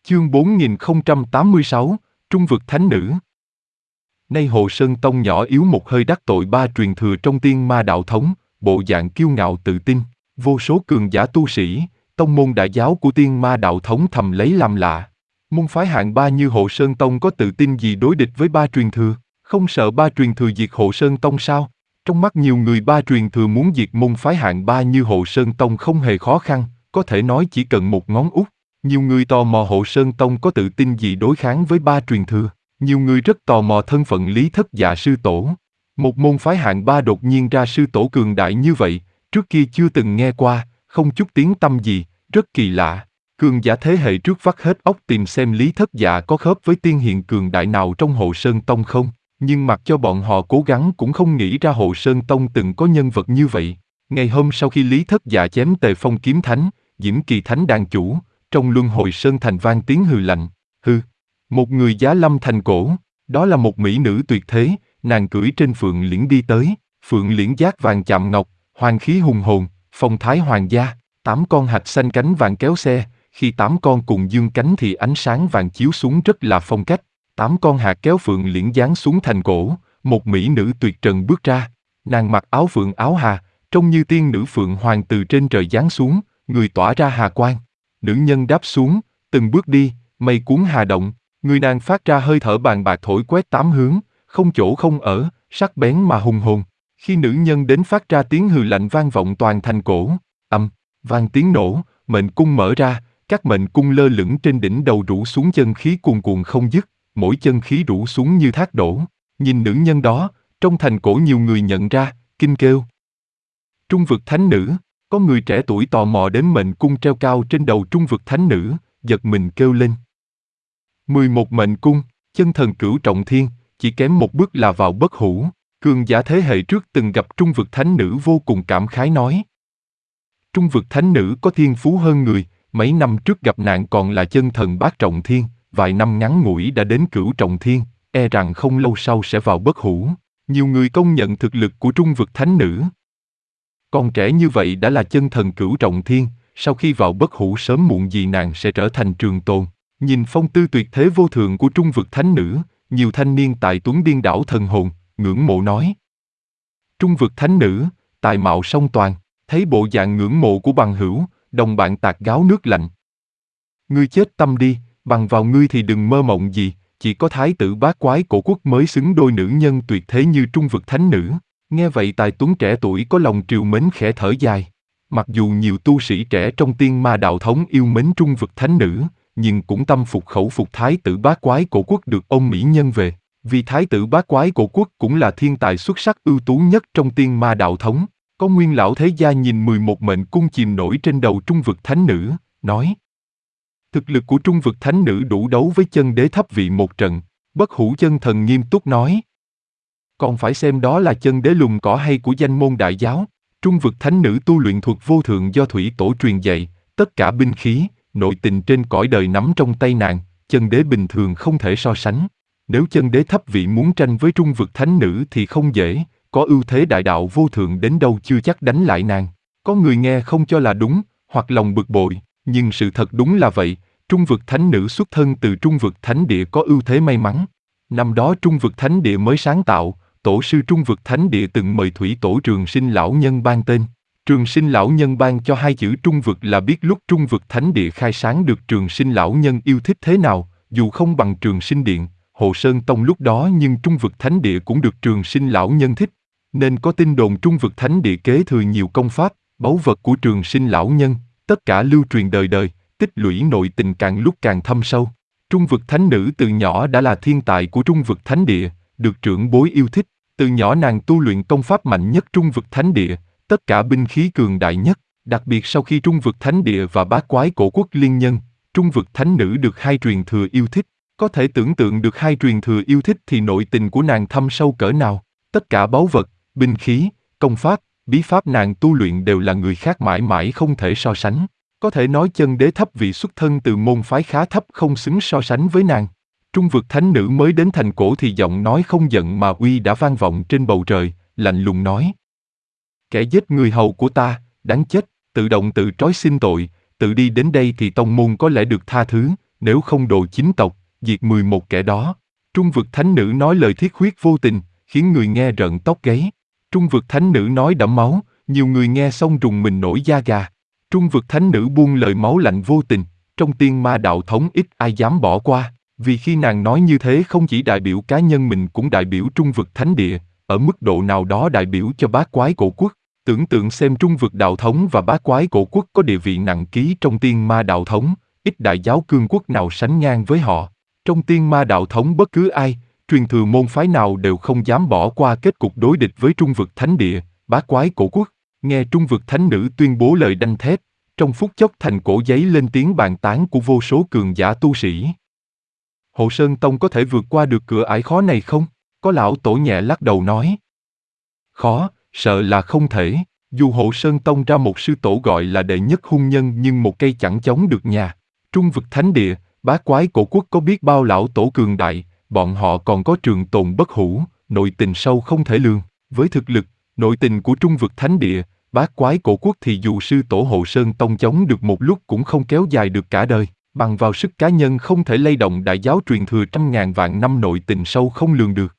Chương 4086, Trung vực thánh nữ. Nay Hồ Sơn Tông nhỏ yếu một hơi đắc tội ba truyền thừa trong Tiên Ma đạo thống, bộ dạng kiêu ngạo tự tin, vô số cường giả tu sĩ, tông môn đại giáo của Tiên Ma đạo thống thầm lấy làm lạ. Môn phái hạng ba như Hồ Sơn Tông có tự tin gì đối địch với ba truyền thừa, không sợ ba truyền thừa diệt Hồ Sơn Tông sao? Trong mắt nhiều người ba truyền thừa muốn diệt môn phái hạng ba như Hồ Sơn Tông không hề khó khăn, có thể nói chỉ cần một ngón út. Nhiều người tò mò Hồ Sơn Tông có tự tin gì đối kháng với ba truyền thừa. Nhiều người rất tò mò thân phận Lý Thất Dạ sư tổ. Một môn phái hạng ba đột nhiên ra sư tổ cường đại như vậy, trước kia chưa từng nghe qua, không chút tiếng tăm gì, rất kỳ lạ. Cường giả thế hệ trước vắt hết óc tìm xem Lý Thất Dạ có khớp với tiên hiền cường đại nào trong Hồ Sơn Tông không, nhưng mặc cho bọn họ cố gắng cũng không nghĩ ra Hồ Sơn Tông từng có nhân vật như vậy. Ngày hôm sau khi Lý Thất Dạ chém Tề Phong kiếm thánh, Diễm Kỳ Thánh đàn chủ, trong luân hồi sơn thành vang tiếng hừ lạnh, hừ. Một người giá lâm thành cổ, đó là một mỹ nữ tuyệt thế, nàng cưỡi trên phượng liễn đi tới, phượng liễn giác vàng chạm ngọc, hoàng khí hùng hồn, phong thái hoàng gia, 8 con hạch xanh cánh vàng kéo xe, khi 8 con cùng dương cánh thì ánh sáng vàng chiếu xuống rất là phong cách, 8 con hạt kéo phượng liễn giáng xuống thành cổ, một mỹ nữ tuyệt trần bước ra, nàng mặc áo phượng áo hà, trông như tiên nữ phượng hoàng từ trên trời giáng xuống, người tỏa ra hà quang. Nữ nhân đáp xuống, từng bước đi, mây cuốn hà động, người nàng phát ra hơi thở bàn bạc thổi quét 8 hướng, không chỗ không ở, sắc bén mà hùng hồn. Khi nữ nhân đến phát ra tiếng hừ lạnh vang vọng toàn thành cổ, vang tiếng nổ, mệnh cung mở ra, các mệnh cung lơ lửng trên đỉnh đầu rủ xuống chân khí cuồn cuộn không dứt, mỗi chân khí rủ xuống như thác đổ. Nhìn nữ nhân đó, trong thành cổ nhiều người nhận ra, kinh kêu. Trung vực thánh nữ. Có người trẻ tuổi tò mò đến mệnh cung treo cao trên đầu trung vực thánh nữ, giật mình kêu lên. 11 mệnh cung, chân thần cửu trọng thiên, chỉ kém một bước là vào bất hủ. Cường giả thế hệ trước từng gặp trung vực thánh nữ vô cùng cảm khái nói. Trung vực thánh nữ có thiên phú hơn người, mấy năm trước gặp nạn còn là chân thần bát trọng thiên, vài năm ngắn ngủi đã đến cửu trọng thiên, e rằng không lâu sau sẽ vào bất hủ. Nhiều người công nhận thực lực của trung vực thánh nữ. Còn trẻ như vậy đã là chân thần cửu trọng thiên, sau khi vào bất hủ sớm muộn gì nàng sẽ trở thành trường tồn. Nhìn phong tư tuyệt thế vô thượng của trung vực thánh nữ, nhiều thanh niên tài tuấn điên đảo thần hồn, ngưỡng mộ nói. Trung vực thánh nữ, tài mạo song toàn, thấy bộ dạng ngưỡng mộ của bằng hữu, đồng bạn tạt gáo nước lạnh. Ngươi chết tâm đi, bằng vào ngươi thì đừng mơ mộng gì, chỉ có thái tử bát quái cổ quốc mới xứng đôi nữ nhân tuyệt thế như trung vực thánh nữ. Nghe vậy tài tuấn trẻ tuổi có lòng trìu mến khẽ thở dài. Mặc dù nhiều tu sĩ trẻ trong Tiên Ma đạo thống yêu mến trung vực thánh nữ, nhưng cũng tâm phục khẩu phục thái tử bát quái cổ quốc được ông mỹ nhân về. Vì thái tử bát quái cổ quốc cũng là thiên tài xuất sắc ưu tú nhất trong Tiên Ma đạo thống. Có nguyên lão thế gia nhìn 11 mệnh cung chìm nổi trên đầu trung vực thánh nữ, nói. Thực lực của trung vực thánh nữ đủ đấu với chân đế thấp vị một trận. Bất hủ chân thần nghiêm túc nói. Còn phải xem đó là chân đế lùm cỏ hay của danh môn đại giáo. Trung vực thánh nữ tu luyện thuật vô thượng do thủy tổ truyền dạy, tất cả binh khí, nội tình trên cõi đời nắm trong tay nàng, chân đế bình thường không thể so sánh. Nếu chân đế thấp vị muốn tranh với trung vực thánh nữ thì không dễ, có ưu thế đại đạo vô thượng đến đâu chưa chắc đánh lại nàng. Có người nghe không cho là đúng, hoặc lòng bực bội, nhưng sự thật đúng là vậy, trung vực thánh nữ xuất thân từ trung vực thánh địa có ưu thế may mắn. Năm đó trung vực thánh địa mới sáng tạo, tổ sư trung vực thánh địa từng mời thủy tổ Trường Sinh lão nhân ban tên. Trường Sinh lão nhân ban cho hai chữ trung vực là biết lúc trung vực thánh địa khai sáng được Trường Sinh lão nhân yêu thích thế nào, dù không bằng Trường Sinh điện, Hồ Sơn Tông lúc đó nhưng trung vực thánh địa cũng được Trường Sinh lão nhân thích. Nên có tin đồn trung vực thánh địa kế thừa nhiều công pháp, báu vật của Trường Sinh lão nhân, tất cả lưu truyền đời đời, tích lũy nội tình càng lúc càng thâm sâu. Trung vực thánh nữ từ nhỏ đã là thiên tài của trung vực thánh địa, được trưởng bối yêu thích. Từ nhỏ nàng tu luyện công pháp mạnh nhất trung vực thánh địa, tất cả binh khí cường đại nhất, đặc biệt sau khi trung vực thánh địa và bát quái cổ quốc liên nhân, trung vực thánh nữ được hai truyền thừa yêu thích. Có thể tưởng tượng được hai truyền thừa yêu thích thì nội tình của nàng thâm sâu cỡ nào. Tất cả báu vật, binh khí, công pháp, bí pháp nàng tu luyện đều là người khác mãi mãi không thể so sánh. Có thể nói chân đế thấp vị xuất thân từ môn phái khá thấp không xứng so sánh với nàng. Trung vực thánh nữ mới đến thành cổ thì giọng nói không giận mà uy đã vang vọng trên bầu trời, lạnh lùng nói. Kẻ giết người hầu của ta, đáng chết, tự động tự trói xin tội, tự đi đến đây thì tông môn có lẽ được tha thứ, nếu không đồ chính tộc, diệt 11 kẻ đó. Trung vực thánh nữ nói lời thiết huyết vô tình, khiến người nghe rợn tóc gáy. Trung vực thánh nữ nói đẫm máu, nhiều người nghe xong rùng mình nổi da gà. Trung vực thánh nữ buông lời máu lạnh vô tình, trong tiên ma đạo thống ít ai dám bỏ qua, vì khi nàng nói như thế không chỉ đại biểu cá nhân mình cũng đại biểu trung vực thánh địa, ở mức độ nào đó đại biểu cho bát quái cổ quốc. Tưởng tượng xem trung vực đạo thống và bát quái cổ quốc có địa vị nặng ký trong tiên ma đạo thống, ít đại giáo cương quốc nào sánh ngang với họ. Trong tiên ma đạo thống bất cứ ai, truyền thừa môn phái nào đều không dám bỏ qua kết cục đối địch với trung vực thánh địa, bát quái cổ quốc. Nghe trung vực thánh nữ tuyên bố lời đanh thép, trong phút chốc thành cổ giấy lên tiếng bàn tán của vô số cường giả tu sĩ. Hộ Sơn Tông có thể vượt qua được cửa ải khó này không? Có lão tổ nhẹ lắc đầu nói. Khó, sợ là không thể. Dù Hộ Sơn Tông ra một sư tổ gọi là đệ nhất hung nhân nhưng một cây chẳng chống được nhà. Trung vực thánh địa, bát quái cổ quốc có biết bao lão tổ cường đại, bọn họ còn có trường tồn bất hủ, nội tình sâu không thể lường. Với thực lực, nội tình của trung vực thánh địa, bát quái cổ quốc thì dù sư tổ Hộ Sơn Tông chống được một lúc cũng không kéo dài được cả đời. Bằng vào sức cá nhân không thể lay động đại giáo truyền thừa trăm ngàn vạn năm nội tình sâu không lường được.